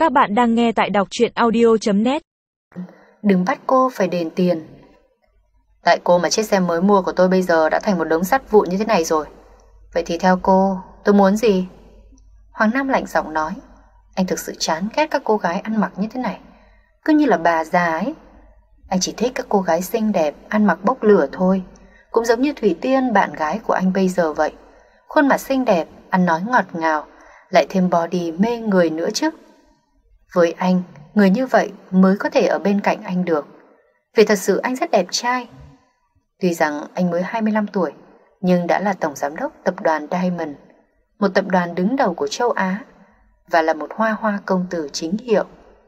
Các bạn đang nghe tại đọc truyện audio.net. Đừng bắt cô phải đền tiền. Tại cô mà chiếc xe mới mua của tôi bây giờ đã thành một đống sắt vụn như thế này rồi. Vậy thì theo cô, tôi muốn gì? Hoàng Nam lạnh giọng nói. Anh thực sự chán ghét các cô gái ăn mặc như thế này, cứ như là bà già ấy. Anh chỉ thích các cô gái xinh đẹp, ăn mặc bốc lửa thôi. Cũng giống như Thủy Tiên, bạn gái của anh bây giờ vậy. Khuôn mặt xinh đẹp, ăn nói ngọt ngào, lại thêm body mê người nữa chứ. Với anh, người như vậy mới có thể ở bên cạnh anh được. Vì thật sự anh rất đẹp trai. Tuy rằng anh mới 25 tuổi, nhưng đã là tổng giám đốc tập đoàn Diamond, một tập đoàn đứng đầu của châu Á, và là một hoa hoa công tử chính hiệu.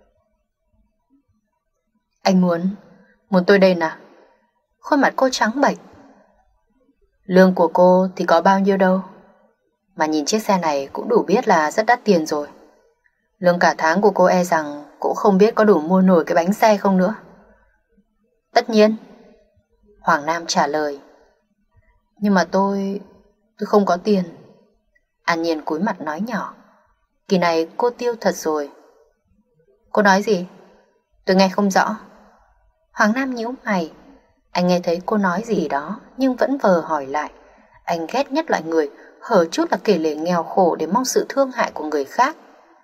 Anh muốn tôi đền à? Khuôn mặt cô trắng bệch. Lương của cô thì có bao nhiêu đâu, mà nhìn chiếc xe này cũng đủ biết là rất đắt tiền rồi. Lương cả tháng của cô e rằng cũng không biết có đủ mua nổi cái bánh xe không nữa. Tất nhiên, Hoàng Nam trả lời. Nhưng mà tôi không có tiền. An Nhiên cúi mặt nói nhỏ. Kỳ này cô tiêu thật rồi. Cô nói gì? Tôi nghe không rõ. Hoàng Nam nhíu mày. Anh nghe thấy cô nói gì đó, nhưng vẫn vờ hỏi lại. Anh ghét nhất loại người hở chút là kể lể nghèo khổ để mong sự thương hại của người khác.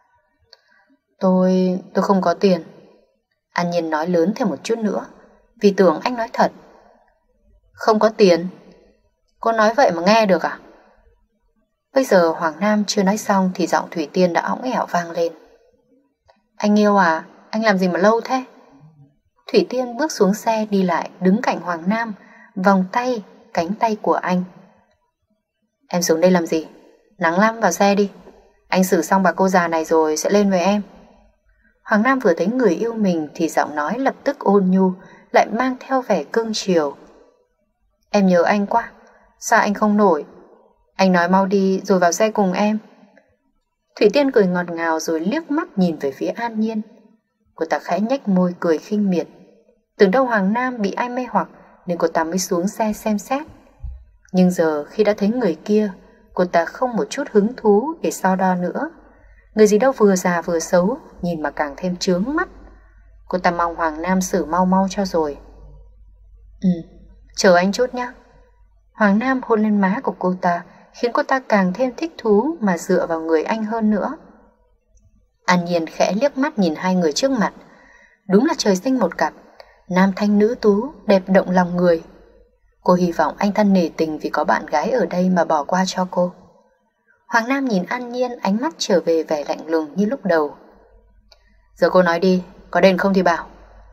Tôi không có tiền. An Nhiên nói lớn thêm một chút nữa, vì tưởng anh nói thật. Không có tiền? Cô nói vậy mà nghe được à? Bây giờ Hoàng Nam chưa nói xong thì giọng Thủy Tiên đã õng ẻo vang lên. Anh yêu à, anh làm gì mà lâu thế? Thủy Tiên bước xuống xe đi lại, đứng cạnh Hoàng Nam, vòng tay, cánh tay của anh. Em xuống đây làm gì? Nắng lắm, vào xe đi. Anh xử xong bà cô già này rồi sẽ lên với em. Hoàng Nam vừa thấy người yêu mình thì giọng nói lập tức ôn nhu, lại mang theo vẻ cưng chiều. Em nhớ anh quá, sao anh không nổi? Anh nói mau đi rồi vào xe cùng em. Thủy Tiên cười ngọt ngào rồi liếc mắt nhìn về phía An Nhiên. Cô ta khẽ nhếch môi cười khinh miệt. Tưởng đâu Hoàng Nam bị ai mê hoặc nên cô ta mới xuống xe xem xét. Nhưng giờ khi đã thấy người kia, cô ta không một chút hứng thú để so đo nữa. Người gì đâu vừa già vừa xấu, nhìn mà càng thêm chướng mắt. Cô ta mong Hoàng Nam xử mau mau cho rồi. Chờ anh chút nhé. Hoàng Nam hôn lên má của cô ta, khiến cô ta càng thêm thích thú mà dựa vào người anh hơn nữa. An Nhiên khẽ liếc mắt nhìn hai người trước mặt. Đúng là trời sinh một cặp, nam thanh nữ tú, đẹp động lòng người. Cô hy vọng anh ta nể tình vì có bạn gái ở đây mà bỏ qua cho cô. Hoàng Nam nhìn An Nhiên, ánh mắt trở về vẻ lạnh lùng như lúc đầu. Giờ cô nói đi, có đền không thì bảo.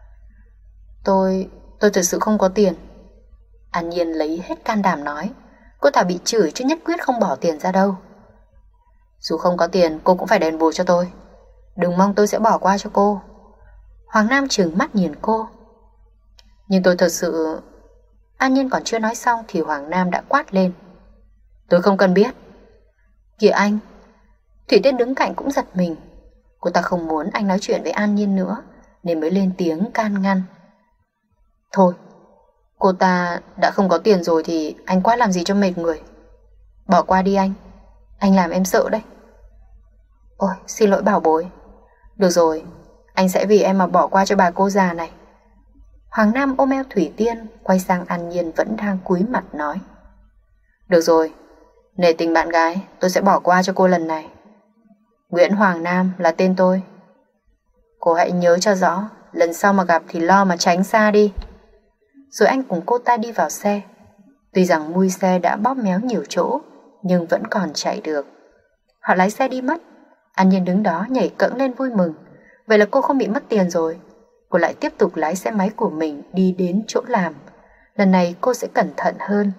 Tôi thực sự không có tiền. An Nhiên lấy hết can đảm nói. Cô ta bị chửi chứ nhất quyết không bỏ tiền ra đâu. Dù không có tiền, cô cũng phải đền bù cho tôi. Đừng mong tôi sẽ bỏ qua cho cô. Hoàng Nam trừng mắt nhìn cô. Nhưng tôi thật sự... An Nhiên còn chưa nói xong thì Hoàng Nam đã quát lên. Tôi không cần biết. Kìa anh. Thủy Tiên đứng cạnh cũng giật mình. Cô ta không muốn anh nói chuyện với An Nhiên nữa nên mới lên tiếng can ngăn. Thôi, cô ta đã không có tiền rồi thì anh quát làm gì cho mệt người. Bỏ qua đi anh làm em sợ đấy. Ôi, xin lỗi bảo bối. Được rồi, anh sẽ vì em mà bỏ qua cho bà cô già này. Hoàng Nam ôm eo Thủy Tiên, quay sang An Nhiên vẫn đang cúi mặt nói. Được rồi, nể tình bạn gái, tôi sẽ bỏ qua cho cô lần này. Nguyễn Hoàng Nam là tên tôi. Cô hãy nhớ cho rõ, lần sau mà gặp thì lo mà tránh xa đi. Rồi anh cùng cô ta đi vào xe. Tuy rằng mui xe đã bóp méo nhiều chỗ, nhưng vẫn còn chạy được. Họ lái xe đi mất. An Nhiên đứng đó nhảy cẫng lên vui mừng. Vậy là cô không bị mất tiền rồi. Cô lại tiếp tục lái xe máy của mình đi đến chỗ làm. Lần này cô sẽ cẩn thận hơn.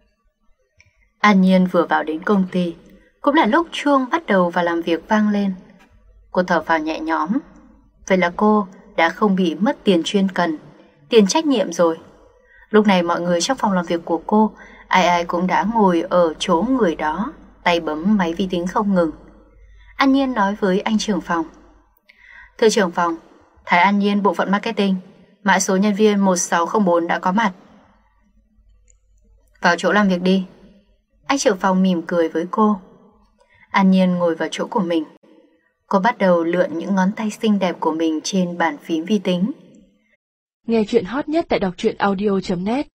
An Nhiên vừa vào đến công ty, cũng là lúc chuông bắt đầu vào làm việc vang lên. Cô thở phào nhẹ nhõm. Vậy là cô đã không bị mất tiền chuyên cần, tiền trách nhiệm rồi. Lúc này mọi người trong phòng làm việc của cô, ai cũng đã ngồi ở chỗ người đó, tay bấm máy vi tính không ngừng. An Nhiên nói với anh trưởng phòng. Thưa trưởng phòng, Thái An Nhiên, bộ phận marketing, mã số nhân viên 1604 đã có mặt. Vào chỗ làm việc đi. Anh trưởng phòng mỉm cười với cô. An Nhiên ngồi vào chỗ của mình. Cô bắt đầu lượn những ngón tay xinh đẹp của mình trên bàn phím vi tính. Nghe chuyện hot nhất tại đọc truyện audio.net